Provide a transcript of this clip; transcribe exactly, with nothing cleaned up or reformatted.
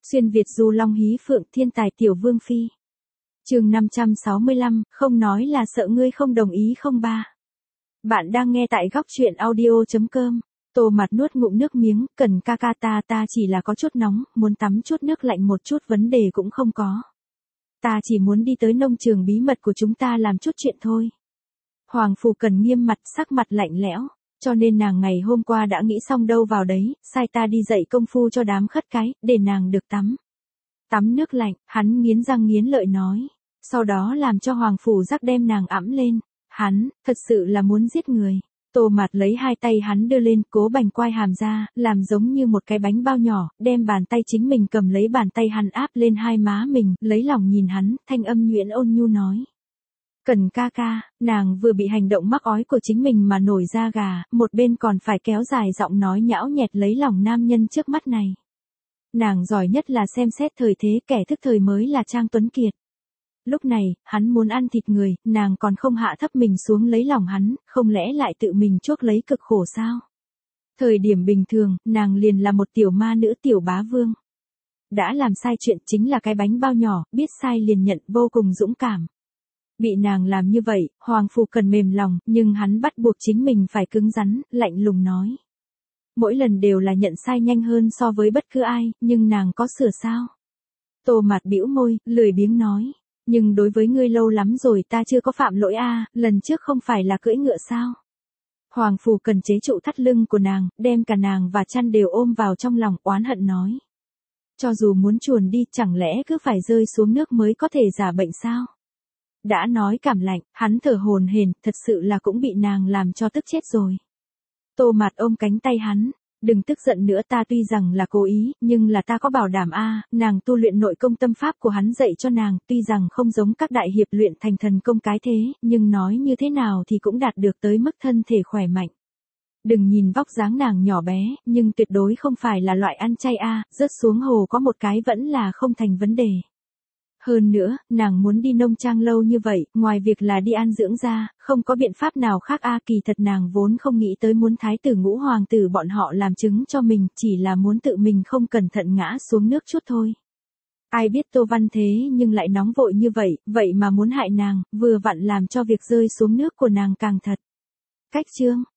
Xuyên Việt du long hí phượng thiên tài tiểu vương phi. Chương năm trăm sáu mươi lăm, không nói là sợ ngươi không đồng ý không ba. Bạn đang nghe tại góc truyện audio chấm com. Tô Mặt nuốt ngụm nước miếng, Cần ca ca ta ta chỉ là có chút nóng, muốn tắm chút nước lạnh một chút vấn đề cũng không có. Ta chỉ muốn đi tới nông trường bí mật của chúng ta làm chút chuyện thôi. Hoàng Phủ Cần nghiêm mặt, sắc mặt lạnh lẽo, cho nên nàng ngày hôm qua đã nghĩ xong đâu vào đấy, sai ta đi dạy công phu cho đám khất cái, để nàng được tắm. Tắm nước lạnh, hắn nghiến răng nghiến lợi nói, sau đó làm cho Hoàng Phủ Giác đem nàng ẵm lên. Hắn, thật sự là muốn giết người. Tô Mạt lấy hai tay hắn đưa lên, cố bành quai hàm ra, làm giống như một cái bánh bao nhỏ, đem bàn tay chính mình cầm lấy bàn tay hắn áp lên hai má mình, lấy lòng nhìn hắn, thanh âm nhuyễn ôn nhu nói. Cần ca ca, nàng vừa bị hành động mắc ói của chính mình mà nổi da gà, một bên còn phải kéo dài giọng nói nhão nhẹt lấy lòng nam nhân trước mắt này. Nàng giỏi nhất là xem xét thời thế, kẻ thức thời mới là Trang Tuấn Kiệt. Lúc này, hắn muốn ăn thịt người, nàng còn không hạ thấp mình xuống lấy lòng hắn, không lẽ lại tự mình chuốc lấy cực khổ sao? Thời điểm bình thường, nàng liền là một tiểu ma nữ tiểu bá vương. Đã làm sai chuyện chính là cái bánh bao nhỏ, biết sai liền nhận, vô cùng dũng cảm. Bị nàng làm như vậy, Hoàng Phủ Cần mềm lòng, nhưng hắn bắt buộc chính mình phải cứng rắn, lạnh lùng nói. Mỗi lần đều là nhận sai nhanh hơn so với bất cứ ai, nhưng nàng có sửa sao? Tô Mạt bĩu môi, lười biếng nói. Nhưng đối với ngươi lâu lắm rồi ta chưa có phạm lỗi a, lần trước không phải là cưỡi ngựa sao? Hoàng Phủ Cần chế trụ thắt lưng của nàng, đem cả nàng và chăn đều ôm vào trong lòng, oán hận nói. Cho dù muốn chuồn đi, chẳng lẽ cứ phải rơi xuống nước mới có thể giả bệnh sao? Đã nói cảm lạnh, hắn thở hổn hển, thật sự là cũng bị nàng làm cho tức chết rồi. Tô Mạt ôm cánh tay hắn. Đừng tức giận nữa, ta tuy rằng là cố ý, nhưng là ta có bảo đảm a, nàng tu luyện nội công tâm pháp của hắn dạy cho nàng, tuy rằng không giống các đại hiệp luyện thành thần công cái thế, nhưng nói như thế nào thì cũng đạt được tới mức thân thể khỏe mạnh. Đừng nhìn vóc dáng nàng nhỏ bé, nhưng tuyệt đối không phải là loại ăn chay a, rớt xuống hồ có một cái vẫn là không thành vấn đề. Hơn nữa, nàng muốn đi nông trang lâu như vậy, ngoài việc là đi an dưỡng ra, không có biện pháp nào khác a, kỳ thật nàng vốn không nghĩ tới muốn thái tử ngũ hoàng tử bọn họ làm chứng cho mình, chỉ là muốn tự mình không cẩn thận ngã xuống nước chút thôi. Ai biết Tô Văn thế nhưng lại nóng vội như vậy, vậy mà muốn hại nàng, vừa vặn làm cho việc rơi xuống nước của nàng càng thật. Cách chương,